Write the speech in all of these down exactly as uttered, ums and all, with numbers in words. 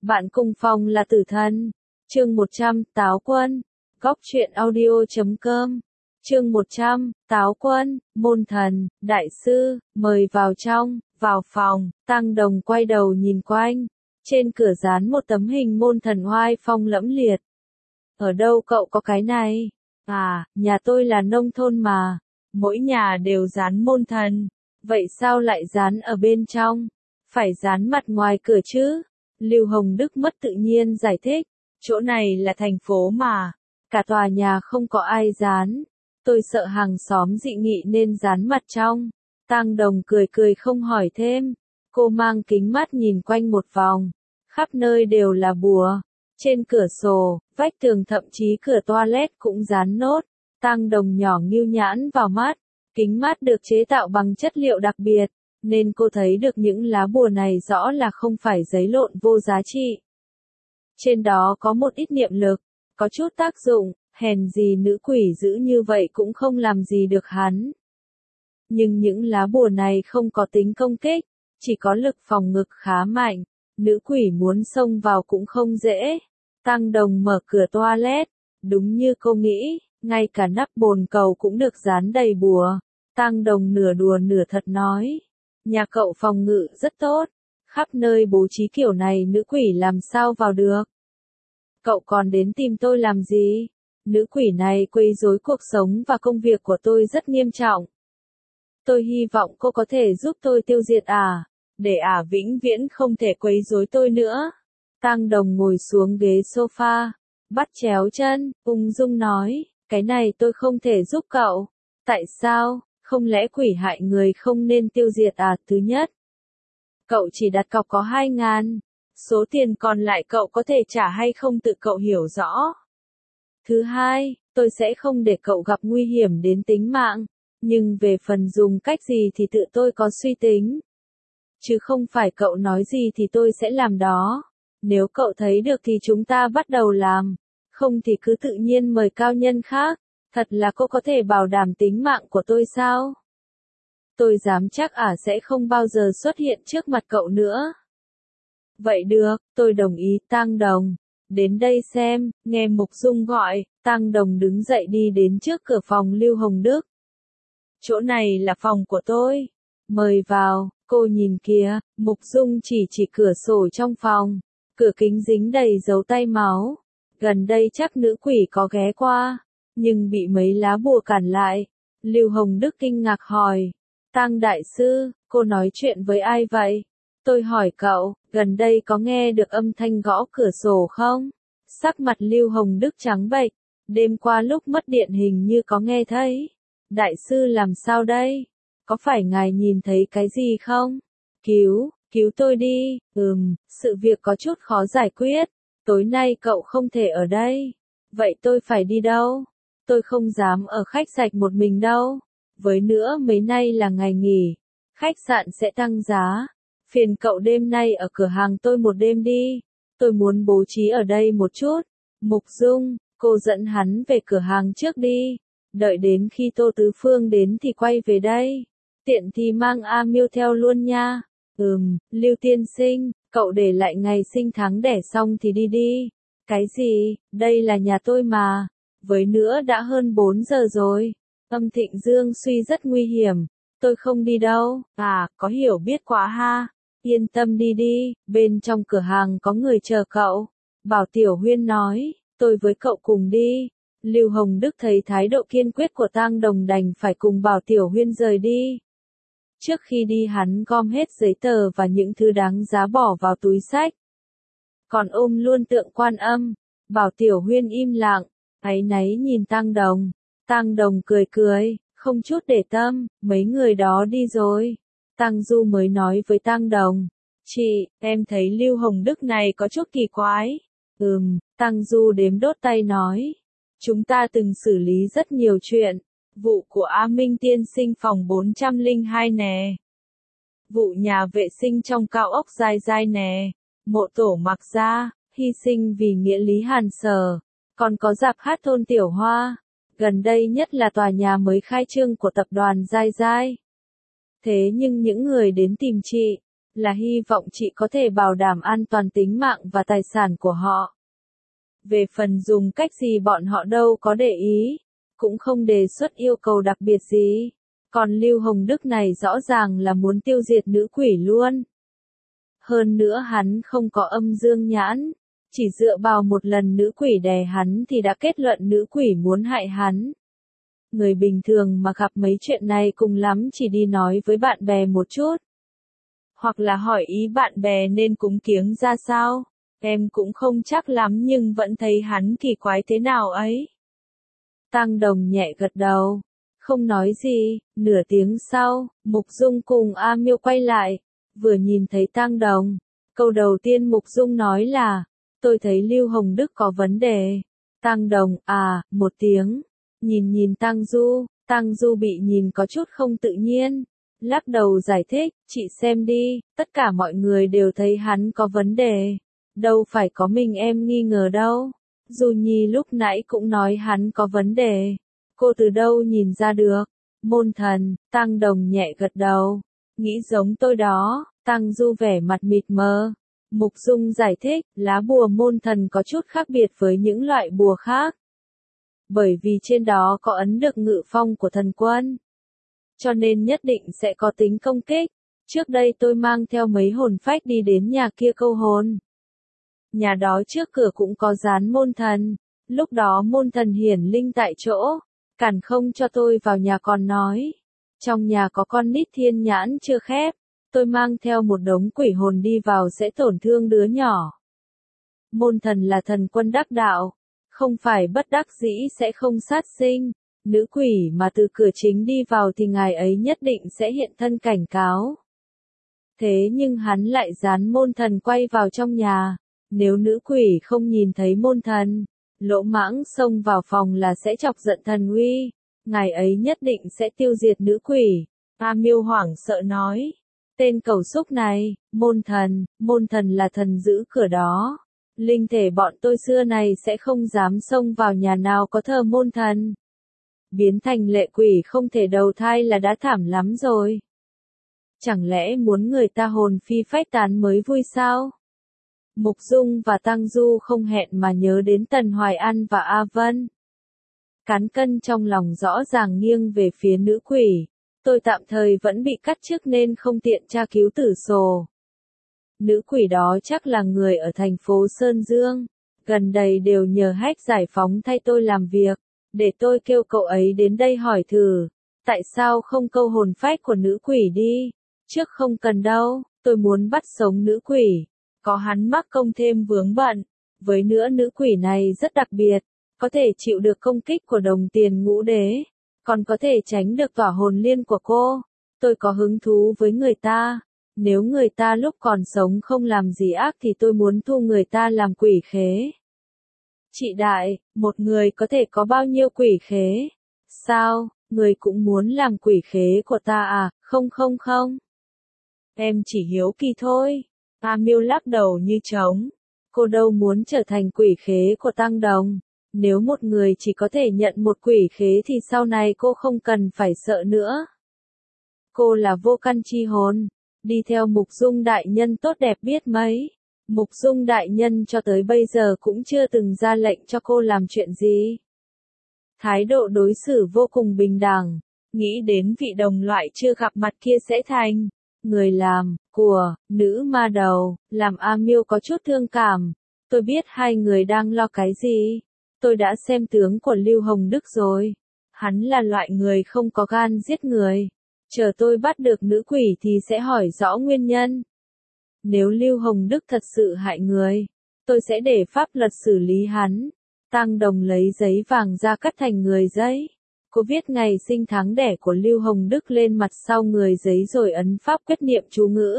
Bạn cùng phòng là tử thần. Chương một trăm, Táo Quân. Góc truyện audio chấm com. Chương một trăm, Táo Quân, môn thần, đại sư, mời vào trong, vào phòng, Tăng Đồng quay đầu nhìn quanh. Trên cửa dán một tấm hình môn thần oai phong lẫm liệt. Ở đâu cậu có cái này? À, nhà tôi là nông thôn mà. Mỗi nhà đều dán môn thần. Vậy sao lại dán ở bên trong? Phải dán mặt ngoài cửa chứ? Lưu Hồng Đức mất tự nhiên giải thích. Chỗ này là thành phố mà. Cả tòa nhà không có ai dán. Tôi sợ hàng xóm dị nghị nên dán mặt trong. Tăng Đồng cười cười không hỏi thêm. Cô mang kính mắt nhìn quanh một vòng. Khắp nơi đều là bùa. Trên cửa sổ, vách tường thậm chí cửa toilet cũng dán nốt. Tăng Đồng nhỏ nghêu nhãn vào mắt. Kính mắt được chế tạo bằng chất liệu đặc biệt, nên cô thấy được những lá bùa này rõ là không phải giấy lộn vô giá trị. Trên đó có một ít niệm lực, có chút tác dụng, hèn gì nữ quỷ dữ như vậy cũng không làm gì được hắn. Nhưng những lá bùa này không có tính công kích, chỉ có lực phòng ngự khá mạnh, nữ quỷ muốn xông vào cũng không dễ. Tăng Đồng mở cửa toilet, đúng như cô nghĩ, ngay cả nắp bồn cầu cũng được dán đầy bùa. Tăng Đồng nửa đùa nửa thật nói, nhà cậu phòng ngự rất tốt, khắp nơi bố trí kiểu này nữ quỷ làm sao vào được. Cậu còn đến tìm tôi làm gì? Nữ quỷ này quấy rối cuộc sống và công việc của tôi rất nghiêm trọng. Tôi hy vọng cô có thể giúp tôi tiêu diệt ả, để ả vĩnh viễn không thể quấy rối tôi nữa. Tăng Đồng ngồi xuống ghế sofa, bắt chéo chân, ung dung nói, cái này tôi không thể giúp cậu. Tại sao? Không lẽ quỷ hại người không nên tiêu diệt à? Thứ nhất, cậu chỉ đặt cọc có hai ngàn, số tiền còn lại cậu có thể trả hay không tự cậu hiểu rõ. Thứ hai, tôi sẽ không để cậu gặp nguy hiểm đến tính mạng, nhưng về phần dùng cách gì thì tự tôi có suy tính. Chứ không phải cậu nói gì thì tôi sẽ làm đó. Nếu cậu thấy được thì chúng ta bắt đầu làm, không thì cứ tự nhiên mời cao nhân khác. Thật là cô có thể bảo đảm tính mạng của tôi sao? Tôi dám chắc ả sẽ không bao giờ xuất hiện trước mặt cậu nữa. Vậy được, tôi đồng ý. Tăng Đồng. Đến đây xem, nghe Mục Dung gọi, Tăng Đồng đứng dậy đi đến trước cửa phòng Lưu Hồng Đức. Chỗ này là phòng của tôi. Mời vào, cô nhìn kìa, Mục Dung chỉ chỉ cửa sổ trong phòng. Cửa kính dính đầy dấu tay máu. Gần đây chắc nữ quỷ có ghé qua. Nhưng bị mấy lá bùa cản lại. Lưu Hồng Đức kinh ngạc hỏi. Tăng đại sư, cô nói chuyện với ai vậy? Tôi hỏi cậu, gần đây có nghe được âm thanh gõ cửa sổ không? Sắc mặt Lưu Hồng Đức trắng bệch. Đêm qua lúc mất điện hình như có nghe thấy. Đại sư làm sao đây? Có phải ngài nhìn thấy cái gì không? Cứu, cứu tôi đi. Ừm, sự việc có chút khó giải quyết. Tối nay cậu không thể ở đây. Vậy tôi phải đi đâu? Tôi không dám ở khách sạch một mình đâu. Với nữa mấy nay là ngày nghỉ. Khách sạn sẽ tăng giá. Phiền cậu đêm nay ở cửa hàng tôi một đêm đi. Tôi muốn bố trí ở đây một chút. Mục Dung, cô dẫn hắn về cửa hàng trước đi. Đợi đến khi Tô Tứ Phương đến thì quay về đây. Tiện thì mang A Miêu theo luôn nha. Ừm, Lưu tiên sinh, cậu để lại ngày sinh tháng đẻ xong thì đi đi. Cái gì, đây là nhà tôi mà. Với nữa đã hơn bốn giờ rồi. Âm Thịnh Dương suy rất nguy hiểm. Tôi không đi đâu. À, có hiểu biết quá ha. Yên tâm đi đi, bên trong cửa hàng có người chờ cậu. Bảo Tiểu Huyên nói, tôi với cậu cùng đi. Lưu Hồng Đức thấy thái độ kiên quyết của Tăng Đồng đành phải cùng Bảo Tiểu Huyên rời đi. Trước khi đi hắn gom hết giấy tờ và những thứ đáng giá bỏ vào túi xách. Còn ôm luôn tượng Quan Âm. Bảo Tiểu Huyên im lặng. Áy náy nhìn Tăng Đồng. Tăng Đồng cười cười, không chút để tâm, mấy người đó đi rồi. Tăng Du mới nói với Tăng Đồng. Chị, em thấy Lưu Hồng Đức này có chút kỳ quái. Ừm, Tăng Du đếm đốt tay nói. Chúng ta từng xử lý rất nhiều chuyện. Vụ của A Minh tiên sinh phòng bốn trăm lẻ hai nè. Vụ nhà vệ sinh trong cao ốc Giai Giai nè. Mộ tổ Mặc Gia, hy sinh vì nghĩa lý Hàn Sở. Còn có rạp hát thôn Tiểu Hoa. Gần đây nhất là tòa nhà mới khai trương của tập đoàn Giai Giai. Thế nhưng những người đến tìm chị, là hy vọng chị có thể bảo đảm an toàn tính mạng và tài sản của họ. Về phần dùng cách gì bọn họ đâu có để ý, cũng không đề xuất yêu cầu đặc biệt gì. Còn Lưu Hồng Đức này rõ ràng là muốn tiêu diệt nữ quỷ luôn. Hơn nữa hắn không có âm dương nhãn, chỉ dựa vào một lần nữ quỷ đè hắn thì đã kết luận nữ quỷ muốn hại hắn. Người bình thường mà gặp mấy chuyện này cùng lắm chỉ đi nói với bạn bè một chút. Hoặc là hỏi ý bạn bè nên cúng kiếng ra sao, em cũng không chắc lắm nhưng vẫn thấy hắn kỳ quái thế nào ấy. Tăng Đồng nhẹ gật đầu, không nói gì. Nửa tiếng sau, Mục Dung cùng A Miêu quay lại, vừa nhìn thấy Tăng Đồng. Câu đầu tiên Mục Dung nói là, tôi thấy Lưu Hồng Đức có vấn đề. Tăng Đồng, à, một tiếng. Nhìn nhìn Tăng Du, Tăng Du bị nhìn có chút không tự nhiên. Lắc đầu giải thích, chị xem đi, tất cả mọi người đều thấy hắn có vấn đề. Đâu phải có mình em nghi ngờ đâu. Du Nhi lúc nãy cũng nói hắn có vấn đề. Cô từ đâu nhìn ra được? Môn thần, Tăng Đồng nhẹ gật đầu. Nghĩ giống tôi đó. Tăng Du vẻ mặt mịt mờ. Mục Dung giải thích, lá bùa môn thần có chút khác biệt với những loại bùa khác. Bởi vì trên đó có ấn được ngự phong của thần quân. Cho nên nhất định sẽ có tính công kích. Trước đây tôi mang theo mấy hồn phách đi đến nhà kia câu hồn. Nhà đó trước cửa cũng có dán môn thần. Lúc đó môn thần hiển linh tại chỗ. Cản không cho tôi vào nhà còn nói. Trong nhà có con nít thiên nhãn chưa khép. Tôi mang theo một đống quỷ hồn đi vào sẽ tổn thương đứa nhỏ. Môn thần là thần quân đắc đạo. Không phải bất đắc dĩ sẽ không sát sinh. Nữ quỷ mà từ cửa chính đi vào thì ngài ấy nhất định sẽ hiện thân cảnh cáo. Thế nhưng hắn lại dán môn thần quay vào trong nhà. Nếu nữ quỷ không nhìn thấy môn thần, lỗ mãng xông vào phòng là sẽ chọc giận thần uy. Ngài ấy nhất định sẽ tiêu diệt nữ quỷ. A Miêu hoảng sợ nói. Tên cẩu xúc này, môn thần, môn thần là thần giữ cửa đó. Linh thể bọn tôi xưa này sẽ không dám xông vào nhà nào có thờ môn thần. Biến thành lệ quỷ không thể đầu thai là đã thảm lắm rồi. Chẳng lẽ muốn người ta hồn phi phách tán mới vui sao? Mục Dung và Tăng Du không hẹn mà nhớ đến Tần Hoài An và A Vân. Cán cân trong lòng rõ ràng nghiêng về phía nữ quỷ. Tôi tạm thời vẫn bị cắt chức nên không tiện tra cứu tử sổ. Nữ quỷ đó chắc là người ở thành phố Sơn Dương. Gần đây đều nhờ Hách giải phóng thay tôi làm việc. Để tôi kêu cậu ấy đến đây hỏi thử. Tại sao không câu hồn phách của nữ quỷ đi? Trước không cần đâu, tôi muốn bắt sống nữ quỷ. Có hắn mắc công thêm vướng bận. Với nữa nữ quỷ này rất đặc biệt. Có thể chịu được công kích của đồng tiền ngũ đế. Còn có thể tránh được tỏa hồn liên của cô. Tôi có hứng thú với người ta. Nếu người ta lúc còn sống không làm gì ác thì tôi muốn thu người ta làm quỷ khế. Chị Đại, một người có thể có bao nhiêu quỷ khế? Sao, người cũng muốn làm quỷ khế của ta à? Không không không. Em chỉ hiếu kỳ thôi. A Miêu lắc đầu như trống. Cô đâu muốn trở thành quỷ khế của Tăng Đồng. Nếu một người chỉ có thể nhận một quỷ khế thì sau này cô không cần phải sợ nữa. Cô là vô căn chi hồn. Đi theo Mục Dung đại nhân tốt đẹp biết mấy. Mục Dung đại nhân cho tới bây giờ cũng chưa từng ra lệnh cho cô làm chuyện gì. Thái độ đối xử vô cùng bình đẳng. Nghĩ đến vị đồng loại chưa gặp mặt kia sẽ thành người làm của nữ ma đầu, làm A Miêu có chút thương cảm. Tôi biết hai người đang lo cái gì. Tôi đã xem tướng của Lưu Hồng Đức rồi. Hắn là loại người không có gan giết người. Chờ tôi bắt được nữ quỷ thì sẽ hỏi rõ nguyên nhân. Nếu Lưu Hồng Đức thật sự hại người, tôi sẽ để pháp luật xử lý hắn. Tăng Đồng lấy giấy vàng ra cắt thành người giấy. Cô viết ngày sinh tháng đẻ của Lưu Hồng Đức lên mặt sau người giấy rồi ấn pháp quyết niệm chú ngữ.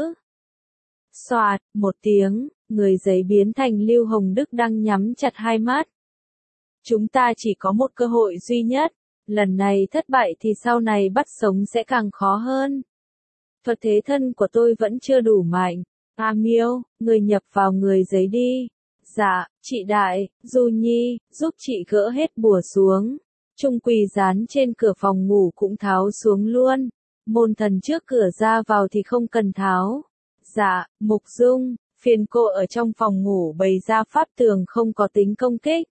Xoạt, một tiếng, người giấy biến thành Lưu Hồng Đức đang nhắm chặt hai mắt. Chúng ta chỉ có một cơ hội duy nhất. Lần này thất bại thì sau này bắt sống sẽ càng khó hơn. Thuật thế thân của tôi vẫn chưa đủ mạnh. A Miêu, người nhập vào người giấy đi. Dạ, chị Đại, Du Nhi, giúp chị gỡ hết bùa xuống. Trung quỳ dán trên cửa phòng ngủ cũng tháo xuống luôn. Môn thần trước cửa ra vào thì không cần tháo. Dạ, Mục Dung, phiền cô ở trong phòng ngủ bày ra pháp tường không có tính công kích.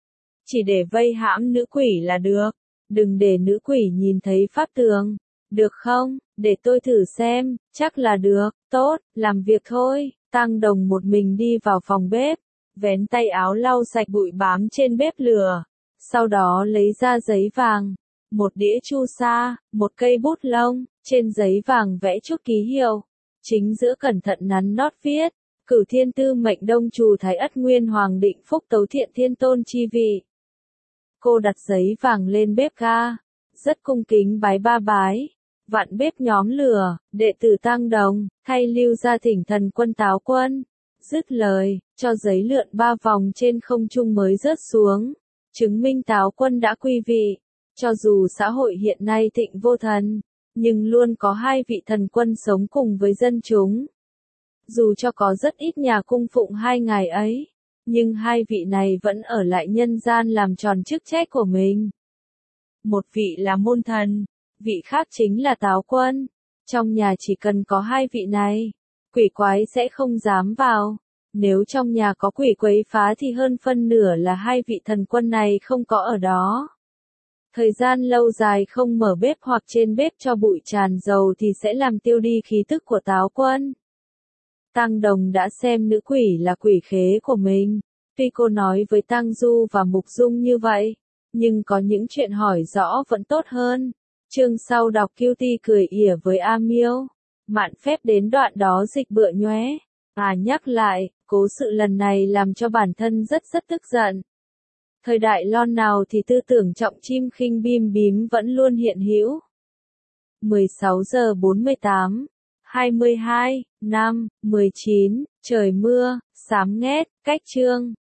Chỉ để vây hãm nữ quỷ là được. Đừng để nữ quỷ nhìn thấy pháp tường. Được không? Để tôi thử xem, chắc là được. Tốt, làm việc thôi. Tăng Đồng một mình đi vào phòng bếp, vén tay áo lau sạch bụi bám trên bếp lửa. Sau đó lấy ra giấy vàng, một đĩa chu sa, một cây bút lông, trên giấy vàng vẽ chút ký hiệu. Chính giữa cẩn thận nắn nót viết, cửu thiên tư mệnh đông trù thái ất nguyên hoàng định phúc tấu thiện thiên tôn chi vị. Cô đặt giấy vàng lên bếp ga, rất cung kính bái ba bái. Vặn bếp nhóm lửa, đệ tử Tăng Đồng, thay lưu ra thỉnh thần quân Táo Quân. Dứt lời, cho giấy lượn ba vòng trên không trung mới rớt xuống. Chứng minh Táo Quân đã quy vị. Cho dù xã hội hiện nay thịnh vô thần, nhưng luôn có hai vị thần quân sống cùng với dân chúng. Dù cho có rất ít nhà cung phụng hai ngài ấy, nhưng hai vị này vẫn ở lại nhân gian làm tròn chức trách của mình. Một vị là môn thần, vị khác chính là Táo Quân. Trong nhà chỉ cần có hai vị này, quỷ quái sẽ không dám vào. Nếu trong nhà có quỷ quấy phá thì hơn phân nửa là hai vị thần quân này không có ở đó. Thời gian lâu dài không mở bếp hoặc trên bếp cho bụi tràn dầu thì sẽ làm tiêu đi khí tức của Táo Quân. Tăng Đồng đã xem nữ quỷ là quỷ khế của mình. Tuy cô nói với Tăng Du và Mục Dung như vậy, nhưng có những chuyện hỏi rõ vẫn tốt hơn. Chương sau đọc Cutie cười ỉa với A Miêu. Mạn phép đến đoạn đó dịch bựa nhoé. À nhắc lại, cố sự lần này làm cho bản thân rất rất tức giận. Thời đại lon nào thì tư tưởng trọng chim khinh bim bím vẫn luôn hiện hữu. mười sáu giờ bốn mươi tám, hai mươi hai, năm, mười chín, trời mưa, xám nghét, cách chương.